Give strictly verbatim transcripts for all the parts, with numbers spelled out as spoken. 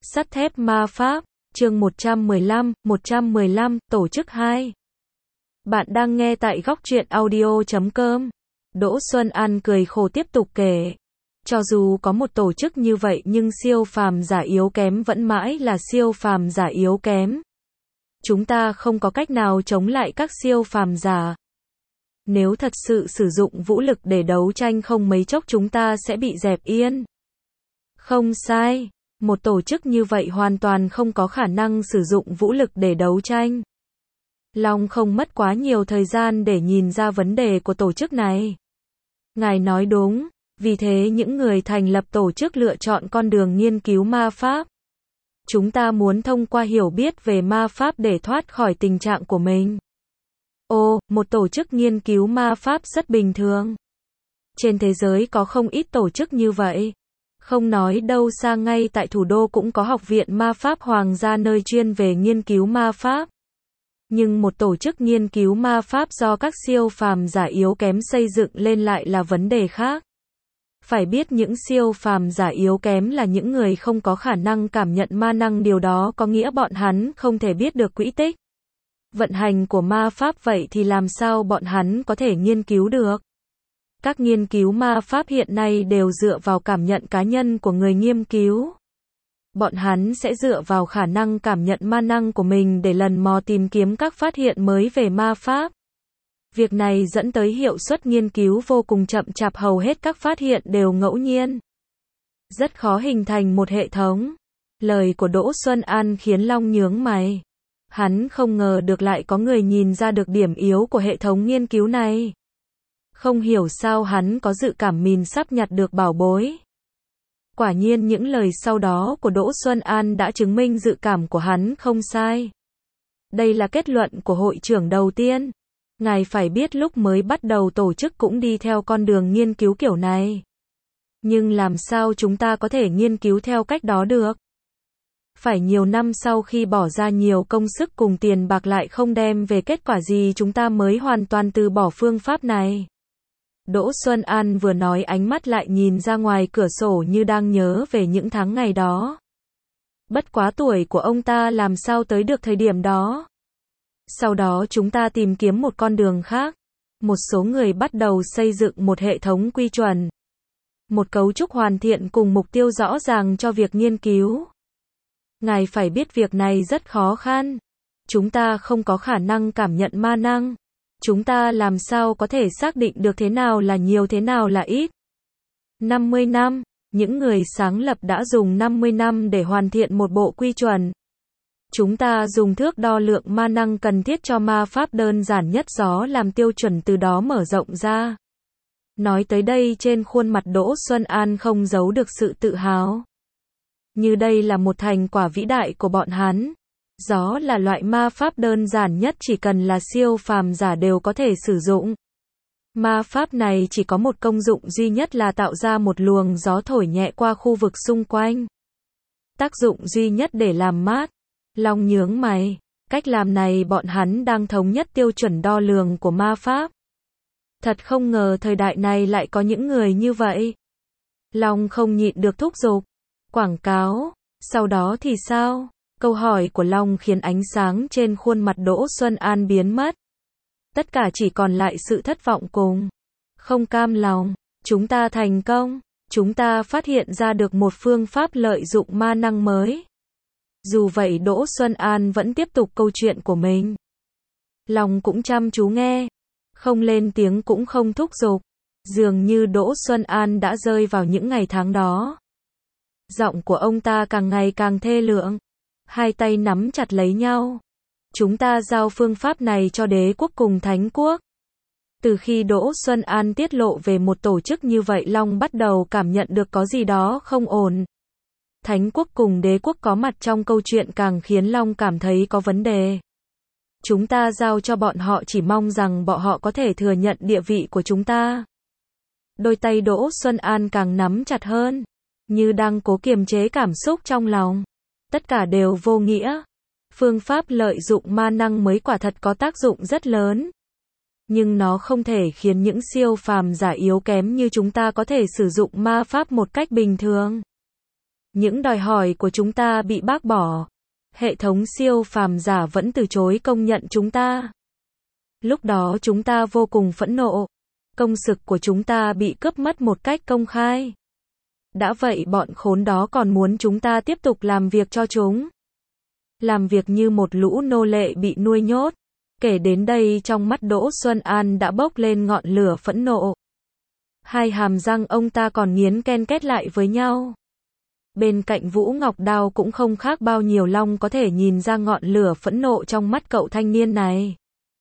Sắt thép ma pháp, chương một trăm mười lăm, một trăm mười lăm, tổ chức hai. Bạn đang nghe tại góc truyện audio chấm com. Đỗ Xuân An cười khổ tiếp tục kể. Cho dù có một tổ chức như vậy nhưng siêu phàm giả yếu kém vẫn mãi là siêu phàm giả yếu kém. Chúng ta không có cách nào chống lại các siêu phàm giả. Nếu thật sự sử dụng vũ lực để đấu tranh không mấy chốc chúng ta sẽ bị dẹp yên. Không sai. Một tổ chức như vậy hoàn toàn không có khả năng sử dụng vũ lực để đấu tranh. Long không mất quá nhiều thời gian để nhìn ra vấn đề của tổ chức này. Ngài nói đúng, vì thế những người thành lập tổ chức lựa chọn con đường nghiên cứu ma pháp. Chúng ta muốn thông qua hiểu biết về ma pháp để thoát khỏi tình trạng của mình. Ồ, một tổ chức nghiên cứu ma pháp rất bình thường. Trên thế giới có không ít tổ chức như vậy. Không nói đâu xa ngay tại thủ đô cũng có học viện ma pháp hoàng gia nơi chuyên về nghiên cứu ma pháp. Nhưng một tổ chức nghiên cứu ma pháp do các siêu phàm giả yếu kém xây dựng lên lại là vấn đề khác. Phải biết những siêu phàm giả yếu kém là những người không có khả năng cảm nhận ma năng, điều đó có nghĩa bọn hắn không thể biết được quỹ tích vận hành của ma pháp, vậy thì làm sao bọn hắn có thể nghiên cứu được? Các nghiên cứu ma pháp hiện nay đều dựa vào cảm nhận cá nhân của người nghiên cứu. Bọn hắn sẽ dựa vào khả năng cảm nhận ma năng của mình để lần mò tìm kiếm các phát hiện mới về ma pháp. Việc này dẫn tới hiệu suất nghiên cứu vô cùng chậm chạp, hầu hết các phát hiện đều ngẫu nhiên. Rất khó hình thành một hệ thống. Lời của Đỗ Xuân An khiến Long nhướng mày. Hắn không ngờ được lại có người nhìn ra được điểm yếu của hệ thống nghiên cứu này. Không hiểu sao hắn có dự cảm mình sắp nhặt được bảo bối. Quả nhiên những lời sau đó của Đỗ Xuân An đã chứng minh dự cảm của hắn không sai. Đây là kết luận của hội trưởng đầu tiên. Ngài phải biết lúc mới bắt đầu tổ chức cũng đi theo con đường nghiên cứu kiểu này. Nhưng làm sao chúng ta có thể nghiên cứu theo cách đó được? Phải nhiều năm sau khi bỏ ra nhiều công sức cùng tiền bạc lại không đem về kết quả gì chúng ta mới hoàn toàn từ bỏ phương pháp này. Đỗ Xuân An vừa nói ánh mắt lại nhìn ra ngoài cửa sổ như đang nhớ về những tháng ngày đó. Bất quá tuổi của ông ta làm sao tới được thời điểm đó. Sau đó chúng ta tìm kiếm một con đường khác. Một số người bắt đầu xây dựng một hệ thống quy chuẩn. Một cấu trúc hoàn thiện cùng mục tiêu rõ ràng cho việc nghiên cứu. Ngài phải biết việc này rất khó khăn. Chúng ta không có khả năng cảm nhận ma năng. Chúng ta làm sao có thể xác định được thế nào là nhiều thế nào là ít? năm mươi năm, những người sáng lập đã dùng năm mươi năm để hoàn thiện một bộ quy chuẩn. Chúng ta dùng thước đo lượng ma năng cần thiết cho ma pháp đơn giản nhất gió làm tiêu chuẩn, từ đó mở rộng ra. Nói tới đây trên khuôn mặt Đỗ Xuân An không giấu được sự tự hào. Như đây là một thành quả vĩ đại của bọn hắn. Gió là loại ma pháp đơn giản nhất chỉ cần là siêu phàm giả đều có thể sử dụng. Ma pháp này chỉ có một công dụng duy nhất là tạo ra một luồng gió thổi nhẹ qua khu vực xung quanh. Tác dụng duy nhất để làm mát. Long nhướng mày. Cách làm này bọn hắn đang thống nhất tiêu chuẩn đo lường của ma pháp. Thật không ngờ thời đại này lại có những người như vậy. Long không nhịn được thúc giục. Quảng cáo. Sau đó thì sao? Câu hỏi của Long khiến ánh sáng trên khuôn mặt Đỗ Xuân An biến mất. Tất cả chỉ còn lại sự thất vọng cùng không cam lòng. Chúng ta thành công. Chúng ta phát hiện ra được một phương pháp lợi dụng ma năng mới. Dù vậy Đỗ Xuân An vẫn tiếp tục câu chuyện của mình. Long cũng chăm chú nghe. Không lên tiếng cũng không thúc giục. Dường như Đỗ Xuân An đã rơi vào những ngày tháng đó. Giọng của ông ta càng ngày càng thê lương. Hai tay nắm chặt lấy nhau. Chúng ta giao phương pháp này cho đế quốc cùng thánh quốc. Từ khi Đỗ Xuân An tiết lộ về một tổ chức như vậy, Long bắt đầu cảm nhận được có gì đó không ổn. Thánh quốc cùng đế quốc có mặt trong câu chuyện càng khiến Long cảm thấy có vấn đề. Chúng ta giao cho bọn họ chỉ mong rằng bọn họ có thể thừa nhận địa vị của chúng ta. Đôi tay Đỗ Xuân An càng nắm chặt hơn, như đang cố kiềm chế cảm xúc trong lòng. Tất cả đều vô nghĩa. Phương pháp lợi dụng ma năng mới quả thật có tác dụng rất lớn. Nhưng nó không thể khiến những siêu phàm giả yếu kém như chúng ta có thể sử dụng ma pháp một cách bình thường. Những đòi hỏi của chúng ta bị bác bỏ. Hệ thống siêu phàm giả vẫn từ chối công nhận chúng ta. Lúc đó chúng ta vô cùng phẫn nộ. Công sức của chúng ta bị cướp mất một cách công khai. Đã vậy bọn khốn đó còn muốn chúng ta tiếp tục làm việc cho chúng. Làm việc như một lũ nô lệ bị nuôi nhốt. Kể đến đây trong mắt Đỗ Xuân An đã bốc lên ngọn lửa phẫn nộ. Hai hàm răng ông ta còn nghiến ken két lại với nhau. Bên cạnh Vũ Ngọc Đao cũng không khác bao nhiêu, Long có thể nhìn ra ngọn lửa phẫn nộ trong mắt cậu thanh niên này.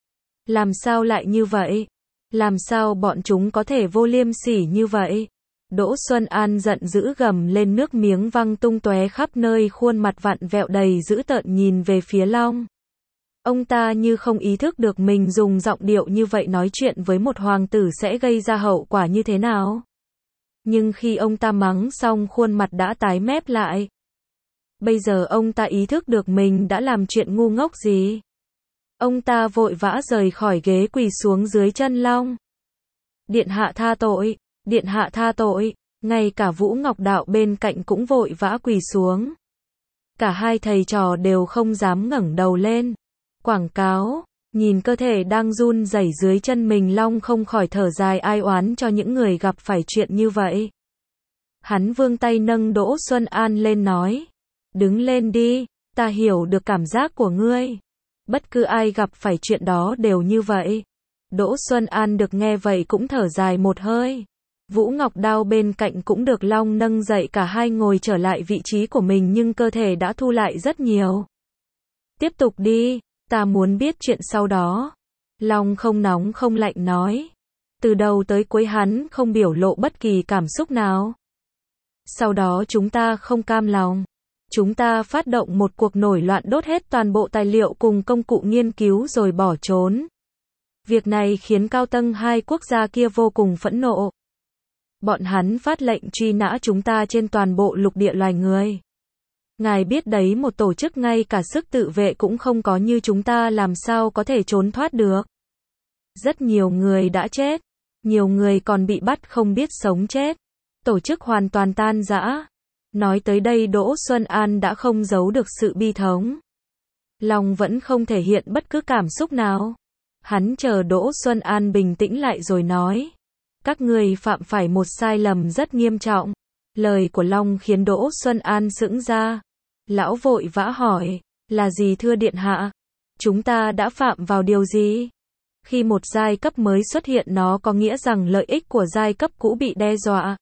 Làm sao lại như vậy? Làm sao bọn chúng có thể vô liêm sỉ như vậy? Đỗ Xuân An giận dữ gầm lên, nước miếng văng tung tóe khắp nơi, khuôn mặt vặn vẹo đầy dữ tợn nhìn về phía Long. Ông ta như không ý thức được mình dùng giọng điệu như vậy nói chuyện với một hoàng tử sẽ gây ra hậu quả như thế nào. Nhưng khi ông ta mắng xong, khuôn mặt đã tái mét lại. Bây giờ ông ta ý thức được mình đã làm chuyện ngu ngốc gì. Ông ta vội vã rời khỏi ghế, quỳ xuống dưới chân Long. Điện hạ tha tội, điện hạ tha tội. Ngay cả Vũ Ngọc Đạo bên cạnh cũng vội vã quỳ xuống. Cả hai thầy trò đều không dám ngẩng đầu lên. Quảng cáo, nhìn cơ thể đang run rẩy dưới chân mình, Long không khỏi thở dài ai oán cho những người gặp phải chuyện như vậy. Hắn vươn tay nâng Đỗ Xuân An lên nói. Đứng lên đi, ta hiểu được cảm giác của ngươi. Bất cứ ai gặp phải chuyện đó đều như vậy. Đỗ Xuân An được nghe vậy cũng thở dài một hơi. Vũ Ngọc Đao bên cạnh cũng được Long nâng dậy, cả hai ngồi trở lại vị trí của mình nhưng cơ thể đã thu lại rất nhiều. Tiếp tục đi, ta muốn biết chuyện sau đó. Long không nóng không lạnh nói. Từ đầu tới cuối hắn không biểu lộ bất kỳ cảm xúc nào. Sau đó chúng ta không cam lòng. Chúng ta phát động một cuộc nổi loạn, đốt hết toàn bộ tài liệu cùng công cụ nghiên cứu rồi bỏ trốn. Việc này khiến cao tầng hai quốc gia kia vô cùng phẫn nộ. Bọn hắn phát lệnh truy nã chúng ta trên toàn bộ lục địa loài người. Ngài biết đấy, một tổ chức ngay cả sức tự vệ cũng không có như chúng ta làm sao có thể trốn thoát được. Rất nhiều người đã chết. Nhiều người còn bị bắt không biết sống chết. Tổ chức hoàn toàn tan rã. Nói tới đây Đỗ Xuân An đã không giấu được sự bi thống. Long vẫn không thể hiện bất cứ cảm xúc nào. Hắn chờ Đỗ Xuân An bình tĩnh lại rồi nói. Các ngươi phạm phải một sai lầm rất nghiêm trọng. Lời của Long khiến Đỗ Xuân An sững ra. Lão vội vã hỏi. Là gì thưa điện hạ? Chúng ta đã phạm vào điều gì? Khi một giai cấp mới xuất hiện, nó có nghĩa rằng lợi ích của giai cấp cũ bị đe dọa.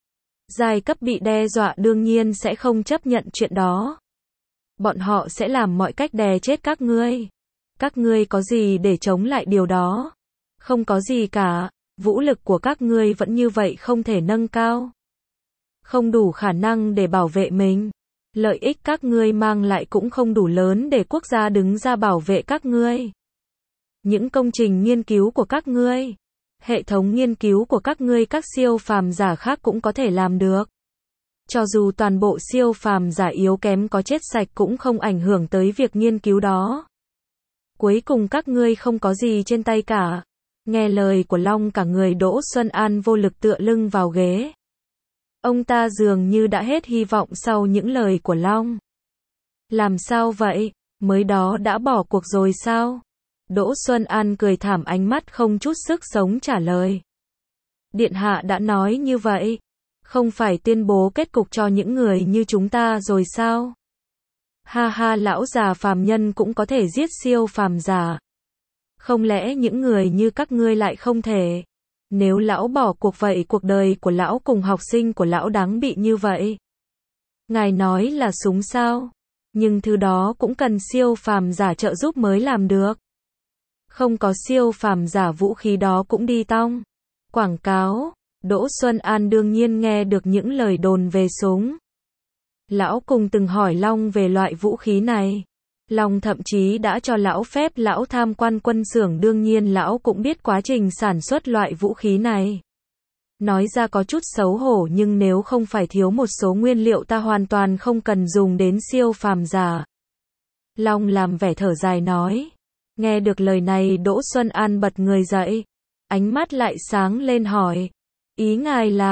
Giai cấp bị đe dọa đương nhiên sẽ không chấp nhận chuyện đó. Bọn họ sẽ làm mọi cách đè chết các ngươi. Các ngươi có gì để chống lại điều đó? Không có gì cả. Vũ lực của các ngươi vẫn như vậy, không thể nâng cao. Không đủ khả năng để bảo vệ mình. Lợi ích các ngươi mang lại cũng không đủ lớn để quốc gia đứng ra bảo vệ các ngươi. Những công trình nghiên cứu của các ngươi, hệ thống nghiên cứu của các ngươi, các siêu phàm giả khác cũng có thể làm được. Cho dù toàn bộ siêu phàm giả yếu kém có chết sạch cũng không ảnh hưởng tới việc nghiên cứu đó. Cuối cùng các ngươi không có gì trên tay cả. Nghe lời của Long, cả người Đỗ Xuân An vô lực tựa lưng vào ghế. Ông ta dường như đã hết hy vọng sau những lời của Long. Làm sao vậy? Mới đó đã bỏ cuộc rồi sao? Đỗ Xuân An cười thảm, ánh mắt không chút sức sống trả lời. Điện hạ đã nói như vậy. Không phải tuyên bố kết cục cho những người như chúng ta rồi sao? Ha ha, lão già phàm nhân cũng có thể giết siêu phàm giả. Không lẽ những người như các ngươi lại không thể? Nếu lão bỏ cuộc vậy cuộc đời của lão cùng học sinh của lão đáng bị như vậy. Ngài nói là súng sao? Nhưng thứ đó cũng cần siêu phàm giả trợ giúp mới làm được. Không có siêu phàm giả vũ khí đó cũng đi tong. Quảng cáo. Đỗ Xuân An đương nhiên nghe được những lời đồn về súng. Lão cùng từng hỏi Long về loại vũ khí này. Long thậm chí đã cho lão phép lão tham quan quân xưởng, đương nhiên lão cũng biết quá trình sản xuất loại vũ khí này. Nói ra có chút xấu hổ, nhưng nếu không phải thiếu một số nguyên liệu ta hoàn toàn không cần dùng đến siêu phàm giả. Long làm vẻ thở dài nói. Nghe được lời này Đỗ Xuân An bật người dậy. Ánh mắt lại sáng lên hỏi. Ý ngài là,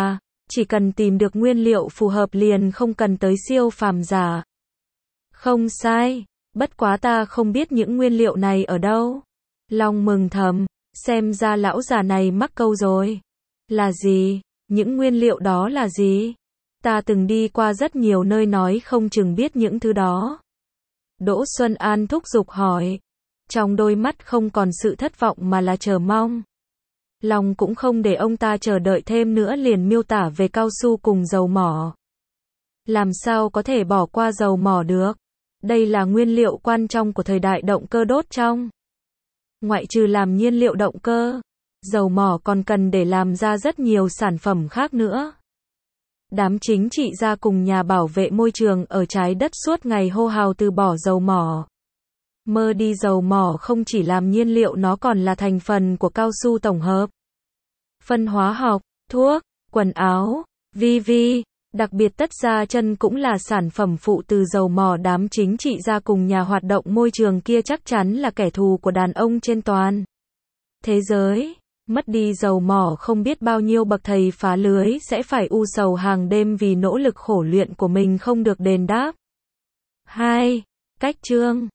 Chỉ cần tìm được nguyên liệu phù hợp liền không cần tới siêu phàm giả. Không sai, bất quá ta không biết những nguyên liệu này ở đâu. Long mừng thầm, xem ra lão già này mắc câu rồi. Là gì? Những nguyên liệu đó là gì? Ta từng đi qua rất nhiều nơi nói không chừng biết những thứ đó. Đỗ Xuân An thúc giục hỏi. Trong đôi mắt không còn sự thất vọng mà là chờ mong. Long cũng không để ông ta chờ đợi thêm nữa liền miêu tả về cao su cùng dầu mỏ. Làm sao có thể bỏ qua dầu mỏ được? Đây là nguyên liệu quan trọng của thời đại động cơ đốt trong. Ngoại trừ làm nhiên liệu động cơ, dầu mỏ còn cần để làm ra rất nhiều sản phẩm khác nữa. Đám chính trị gia cùng nhà bảo vệ môi trường ở trái đất suốt ngày hô hào từ bỏ dầu mỏ. Mơ đi, dầu mỏ không chỉ làm nhiên liệu, nó còn là thành phần của cao su tổng hợp, phân hóa học, thuốc, quần áo, vân vân. Đặc biệt tất da chân cũng là sản phẩm phụ từ dầu mỏ. Đám chính trị gia cùng nhà hoạt động môi trường kia chắc chắn là kẻ thù của đàn ông trên toàn thế giới. Mất đi dầu mỏ không biết bao nhiêu bậc thầy phá lưới sẽ phải u sầu hàng đêm vì nỗ lực khổ luyện của mình không được đền đáp. hai. Cách chương